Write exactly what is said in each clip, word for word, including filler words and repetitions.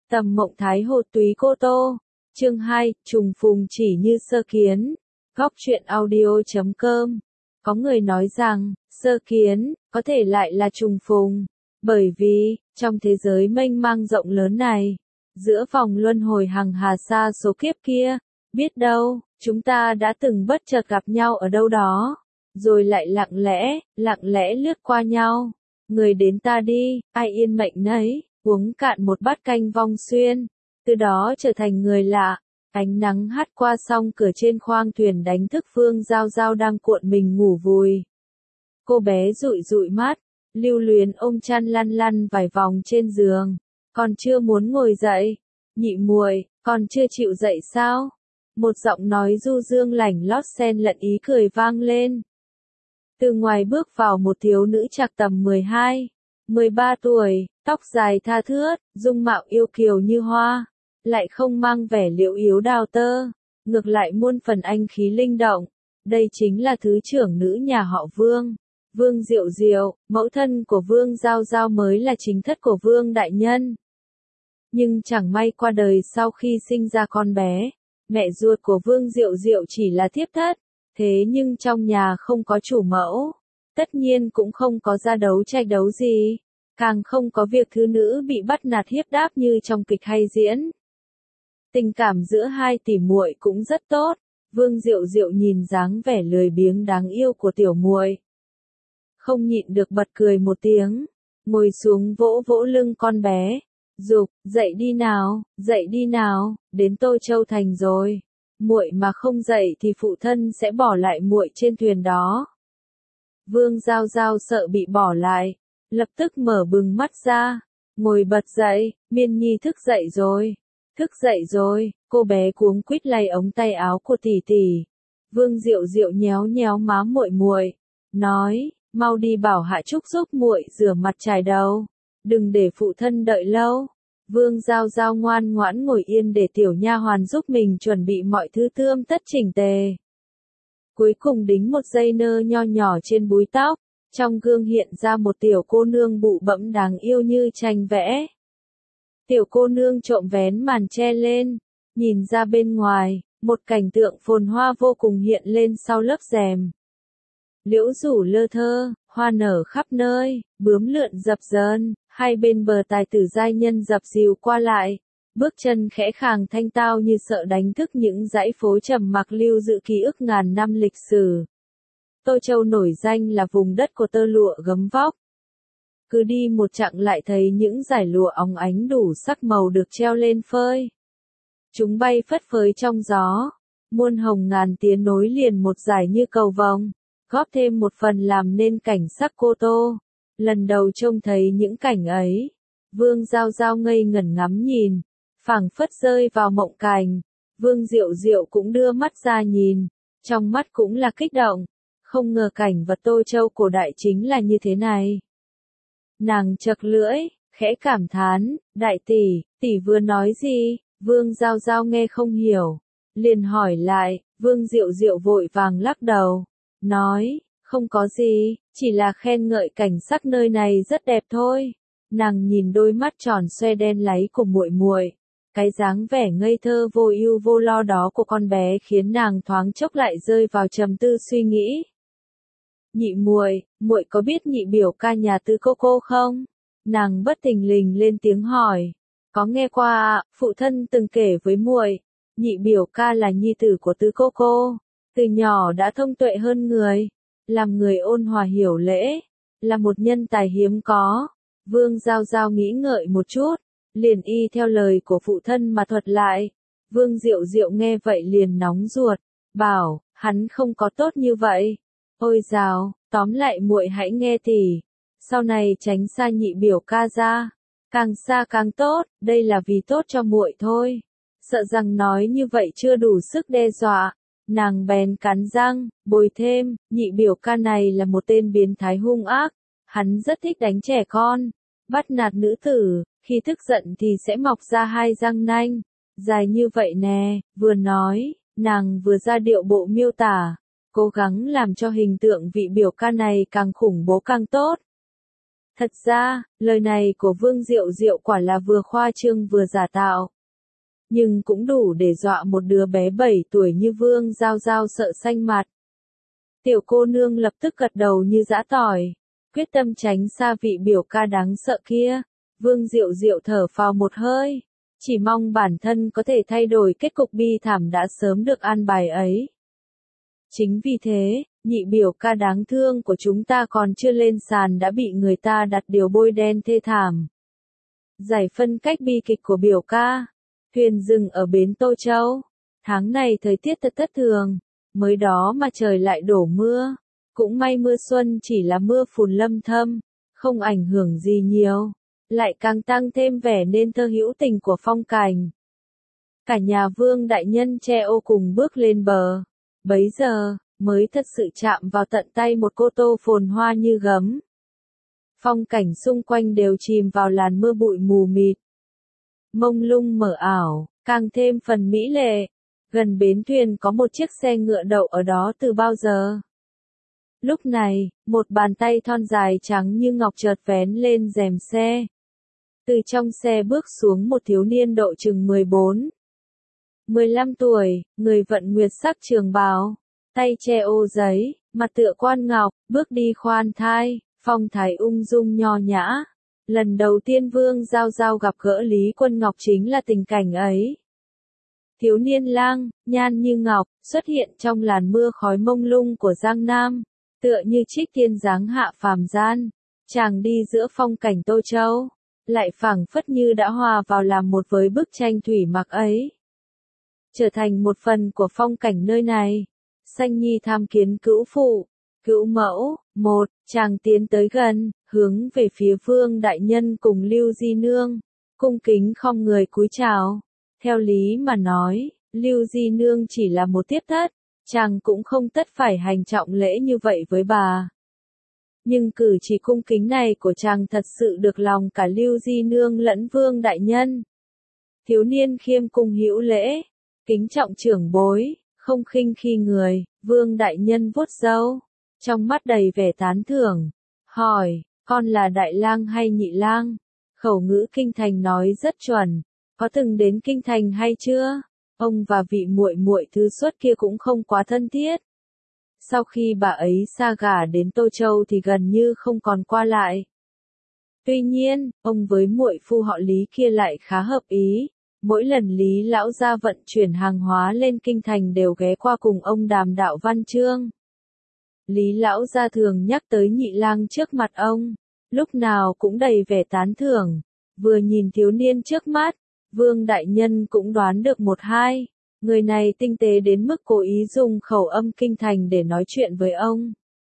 Tầm Mộng Thái Hồ Túy Cô Tô. Chương hai, trùng phùng chỉ như sơ kiến. Góc truyện audio chấm com. Có người nói rằng, sơ kiến, có thể lại là trùng phùng. Bởi vì, trong thế giới mênh mang rộng lớn này, giữa vòng luân hồi hằng hà xa số kiếp kia, biết đâu, chúng ta đã từng bất chợt gặp nhau ở đâu đó, rồi lại lặng lẽ, lặng lẽ lướt qua nhau. Người đến ta đi, ai yên mệnh nấy, uống cạn một bát canh vong xuyên, từ đó trở thành người lạ. Ánh nắng hắt qua song cửa trên khoang thuyền đánh thức Phương Giao Giao đang cuộn mình ngủ vùi. Cô bé dụi dụi mắt, lưu luyến ôm chăn lăn lăn vài vòng trên giường. Còn chưa muốn ngồi dậy. Nhị muội, còn chưa chịu dậy sao? Một giọng nói du dương lảnh lót xen lẫn ý cười vang lên. Từ ngoài bước vào một thiếu nữ trạc tầm mười hai, mười ba tuổi, tóc dài tha thướt, dung mạo yêu kiều như hoa, lại không mang vẻ liễu yếu đào tơ, ngược lại muôn phần anh khí linh động. Đây chính là thứ trưởng nữ nhà họ Vương, Vương Diệu Diệu, mẫu thân của Vương Giao Giao mới là chính thất của Vương Đại Nhân. Nhưng chẳng may qua đời sau khi sinh ra con bé, mẹ ruột của Vương Diệu Diệu chỉ là thiếp thất, thế nhưng trong nhà không có chủ mẫu, tất nhiên cũng không có ra đấu tranh đấu gì, càng không có việc thứ nữ bị bắt nạt hiếp đáp như trong kịch hay diễn. Tình cảm giữa hai tỷ muội cũng rất tốt, Vương Diệu Diệu nhìn dáng vẻ lười biếng đáng yêu của tiểu muội, không nhịn được bật cười một tiếng, ngồi xuống vỗ vỗ lưng con bé, giục, dậy đi nào, dậy đi nào, đến Tô Châu Thành rồi. Muội mà không dậy thì phụ thân sẽ bỏ lại muội trên thuyền đó. Vương Giao Giao sợ bị bỏ lại, lập tức mở bừng mắt ra, ngồi bật dậy, Miên Nhi thức dậy rồi, thức dậy rồi, cô bé cuống quýt lay ống tay áo của tỷ tỷ. Vương Diệu Diệu nhéo nhéo má muội muội, nói, mau đi bảo Hạ Trúc giúp muội rửa mặt chải đầu, đừng để phụ thân đợi lâu. Vương Giao Giao ngoan ngoãn ngồi yên để tiểu nha hoàn giúp mình chuẩn bị mọi thứ tươm tất chỉnh tề. Cuối cùng đính một dây nơ nho nhỏ trên búi tóc, trong gương hiện ra một tiểu cô nương bụ bẫm đáng yêu như tranh vẽ. Tiểu cô nương trộm vén màn che lên, nhìn ra bên ngoài, một cảnh tượng phồn hoa vô cùng hiện lên sau lớp rèm. Liễu rủ lơ thơ, hoa nở khắp nơi, bướm lượn dập dờn, hai bên bờ tài tử giai nhân dập dìu qua lại, bước chân khẽ khàng thanh tao như sợ đánh thức những dãy phố trầm mặc lưu giữ ký ức ngàn năm lịch sử. Tô Châu nổi danh là vùng đất của tơ lụa gấm vóc. Cứ đi một chặng lại thấy những dải lụa óng ánh đủ sắc màu được treo lên phơi. Chúng bay phất phới trong gió, muôn hồng ngàn tía nối liền một dải như cầu vồng, góp thêm một phần làm nên cảnh sắc Cô Tô. Lần đầu trông thấy những cảnh ấy, Vương Giao Giao ngây ngẩn ngắm nhìn, phảng phất rơi vào mộng cảnh. Vương Diệu Diệu cũng đưa mắt ra nhìn, trong mắt cũng là kích động, không ngờ cảnh vật Tô Châu cổ đại chính là như thế này. Nàng chật lưỡi, khẽ cảm thán, đại tỷ, tỷ vừa nói gì? Vương Giao Giao nghe không hiểu, liền hỏi lại. Vương Diệu Diệu vội vàng lắc đầu, nói, không có gì, chỉ là khen ngợi cảnh sắc nơi này rất đẹp thôi. Nàng nhìn đôi mắt tròn xoe đen láy của muội muội, cái dáng vẻ ngây thơ vô ưu vô lo đó của con bé khiến nàng thoáng chốc lại rơi vào trầm tư suy nghĩ. Nhị muội, muội có biết nhị biểu ca nhà Tứ cô cô không? Nàng bất thình lình lên tiếng hỏi. Có nghe qua, phụ thân từng kể với muội, nhị biểu ca là nhi tử của Tứ cô cô, từ nhỏ đã thông tuệ hơn người, làm người ôn hòa hiểu lễ, là một nhân tài hiếm có. Vương Giao Giao nghĩ ngợi một chút, liền y theo lời của phụ thân mà thuật lại. Vương Diệu Diệu nghe vậy liền nóng ruột, bảo, hắn không có tốt như vậy. Ôi dào, tóm lại muội hãy nghe tỷ, sau này tránh xa nhị biểu ca ra, càng xa càng tốt, đây là vì tốt cho muội thôi. Sợ rằng nói như vậy chưa đủ sức đe dọa, nàng bèn cắn răng, bồi thêm, nhị biểu ca này là một tên biến thái hung ác, hắn rất thích đánh trẻ con, bắt nạt nữ tử, khi tức giận thì sẽ mọc ra hai răng nanh, dài như vậy nè. Vừa nói, nàng vừa ra điệu bộ miêu tả, cố gắng làm cho hình tượng vị biểu ca này càng khủng bố càng tốt. Thật ra, lời này của Vương Diệu Diệu quả là vừa khoa trương vừa giả tạo. Nhưng cũng đủ để dọa một đứa bé bảy tuổi như Vương Giao Giao sợ xanh mặt. Tiểu cô nương lập tức gật đầu như giã tỏi, quyết tâm tránh xa vị biểu ca đáng sợ kia. Vương Diệu Diệu thở phào một hơi, chỉ mong bản thân có thể thay đổi kết cục bi thảm đã sớm được an bài ấy. Chính vì thế, nhị biểu ca đáng thương của chúng ta còn chưa lên sàn đã bị người ta đặt điều bôi đen thê thảm. Giải phân cách bi kịch của biểu ca. Thuyền dừng ở bến Tô Châu. Tháng này thời tiết thật thất thường, mới đó mà trời lại đổ mưa. Cũng may mưa xuân chỉ là mưa phùn lâm thâm, không ảnh hưởng gì nhiều, lại càng tăng thêm vẻ nên thơ hữu tình của phong cảnh. Cả nhà Vương đại nhân che ô cùng bước lên bờ. Bấy giờ, mới thật sự chạm vào tận tay một cô tô phồn hoa như gấm. Phong cảnh xung quanh đều chìm vào làn mưa bụi mù mịt. Mông lung mờ ảo, càng thêm phần mỹ lệ. Gần bến thuyền có một chiếc xe ngựa đậu ở đó từ bao giờ. Lúc này, một bàn tay thon dài trắng như ngọc chợt vén lên rèm xe. Từ trong xe bước xuống một thiếu niên độ chừng mười bốn, mười lăm tuổi, người vận nguyệt sắc trường bào, tay che ô giấy, mặt tựa quan ngọc, bước đi khoan thai, phong thái ung dung nho nhã. Lần đầu tiên Vương Giao Giao gặp gỡ Lý Quân Ngọc chính là tình cảnh ấy. Thiếu niên lang, nhan như ngọc, xuất hiện trong làn mưa khói mông lung của Giang Nam, tựa như trích tiên giáng hạ phàm gian. Chàng đi giữa phong cảnh Tô Châu, lại phảng phất như đã hòa vào làm một với bức tranh thủy mặc ấy. Trở thành một phần của phong cảnh nơi này. Sanh Nhi tham kiến cữu phụ, cữu mẫu. Một, chàng tiến tới gần, hướng về phía Vương đại nhân cùng Lưu Di Nương, cung kính khom người cúi chào. Theo lý mà nói, Lưu Di Nương chỉ là một tiếp thất, chàng cũng không tất phải hành trọng lễ như vậy với bà. Nhưng cử chỉ cung kính này của chàng thật sự được lòng cả Lưu Di Nương lẫn Vương đại nhân. Thiếu niên khiêm cung hữu lễ, kính trọng trưởng bối, không khinh khi người. Vương đại nhân vuốt râu, trong mắt đầy vẻ tán thưởng, hỏi, con là đại lang hay nhị lang? Khẩu ngữ kinh thành nói rất chuẩn, có từng đến kinh thành hay chưa? Ông và vị muội muội thứ xuất kia cũng không quá thân thiết. Sau khi bà ấy xa gả đến Tô Châu thì gần như không còn qua lại. Tuy nhiên, ông với muội phu họ Lý kia lại khá hợp ý. Mỗi lần Lý lão gia vận chuyển hàng hóa lên kinh thành đều ghé qua cùng ông đàm đạo văn chương. Lý lão gia thường nhắc tới nhị lang trước mặt ông, lúc nào cũng đầy vẻ tán thưởng. Vừa nhìn thiếu niên trước mắt, Vương đại nhân cũng đoán được một hai, người này tinh tế đến mức cố ý dùng khẩu âm kinh thành để nói chuyện với ông.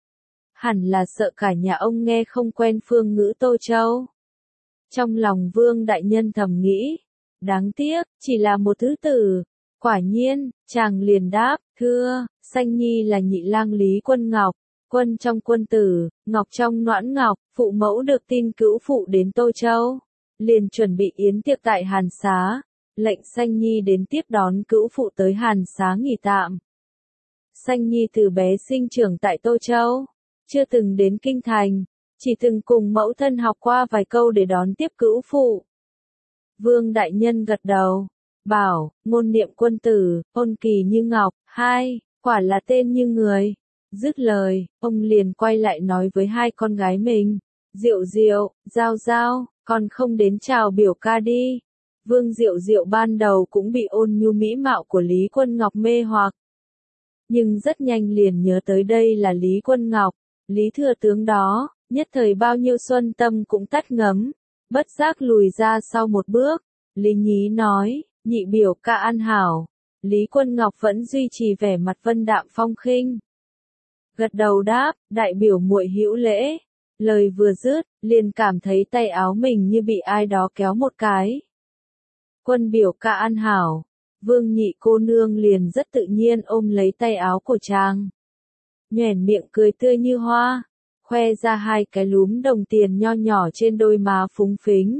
Hẳn là sợ cả nhà ông nghe không quen phương ngữ Tô Châu. Trong lòng Vương đại nhân thầm nghĩ, đáng tiếc, chỉ là một thứ tử. Quả nhiên, chàng liền đáp, thưa, Sanh Nhi là nhị lang Lý Quân Ngọc, quân trong quân tử, ngọc trong noãn ngọc. Phụ mẫu được tin cữu phụ đến Tô Châu, liền chuẩn bị yến tiệc tại Hàn Xá, lệnh Sanh Nhi đến tiếp đón cữu phụ tới Hàn Xá nghỉ tạm. Sanh Nhi từ bé sinh trưởng tại Tô Châu, chưa từng đến kinh thành, chỉ từng cùng mẫu thân học qua vài câu để đón tiếp cữu phụ. Vương đại nhân gật đầu, bảo, ngôn niệm quân tử, ôn kỳ như ngọc. Hai, quả là tên như người. Dứt lời, ông liền quay lại nói với hai con gái mình, Diệu Diệu, Giao Giao, con không đến chào biểu ca đi. Vương Diệu Diệu ban đầu cũng bị ôn nhu mỹ mạo của Lý Quân Ngọc mê hoặc. Nhưng rất nhanh liền nhớ tới đây là Lý Quân Ngọc, Lý thừa tướng đó, nhất thời bao nhiêu xuân tâm cũng tắt ngấm, bất giác lùi ra sau một bước. Lý nhí nói, nhị biểu ca an hảo. Lý Quân Ngọc vẫn duy trì vẻ mặt vân đạm phong khinh. Gật đầu đáp, đại biểu muội hữu lễ. Lời vừa dứt, liền cảm thấy tay áo mình như bị ai đó kéo một cái. Quân biểu ca an hảo. Vương nhị cô nương liền rất tự nhiên ôm lấy tay áo của chàng. Nhoẻn miệng cười tươi như hoa, khoe ra hai cái lúm đồng tiền nho nhỏ trên đôi má phúng phính.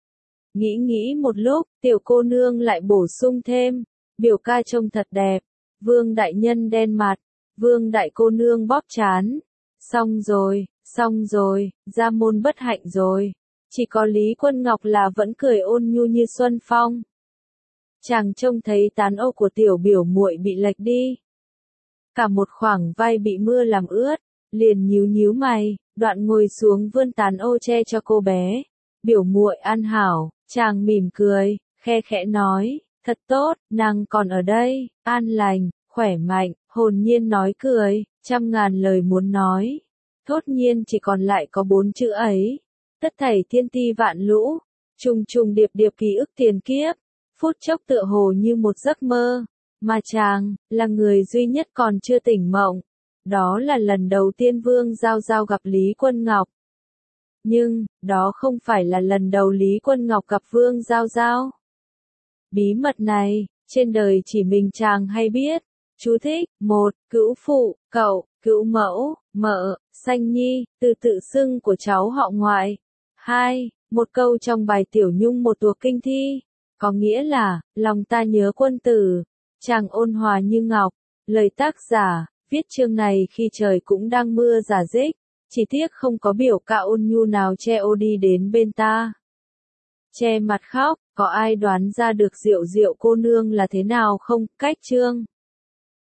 Nghĩ nghĩ một lúc, tiểu cô nương lại bổ sung thêm, biểu ca trông thật đẹp. Vương đại nhân đen mặt, Vương đại cô nương bóp trán. Xong rồi, Xong rồi, ra môn bất hạnh rồi. Chỉ có Lý Quân Ngọc là vẫn cười ôn nhu như xuân phong. Chàng trông thấy tán ô của tiểu biểu muội bị lệch đi. Cả một khoảng vai bị mưa làm ướt, liền nhíu nhíu mày, đoạn ngồi xuống vươn tán ô che cho cô bé. Biểu muội an hảo, chàng mỉm cười, khe khẽ nói, thật tốt, nàng còn ở đây, an lành, khỏe mạnh, hồn nhiên nói cười, trăm ngàn lời muốn nói. Thốt nhiên chỉ còn lại có bốn chữ ấy. Tất thảy thiên ti vạn lũ, trùng trùng điệp điệp ký ức tiền kiếp, phút chốc tựa hồ như một giấc mơ, mà chàng, là người duy nhất còn chưa tỉnh mộng. Đó là lần đầu tiên Vương Giao Giao gặp Lý Quân Ngọc. Nhưng, đó không phải là lần đầu Lý Quân Ngọc gặp Vương Giao Giao. Bí mật này, trên đời chỉ mình chàng hay biết. Chú thích, một, cữu phụ, cậu, cữu mẫu, mợ, sanh nhi, từ tự xưng của cháu họ ngoại. Hai, một câu trong bài Tiểu Nhung một tuộc kinh thi, có nghĩa là, lòng ta nhớ quân tử, chàng ôn hòa như ngọc. Lời tác giả, viết chương này khi trời cũng đang mưa rả rích, chỉ tiếc không có biểu ca ôn nhu nào che ô đi đến bên ta. Che mặt khóc, có ai đoán ra được Diệu Diệu cô nương là thế nào không? Cách chương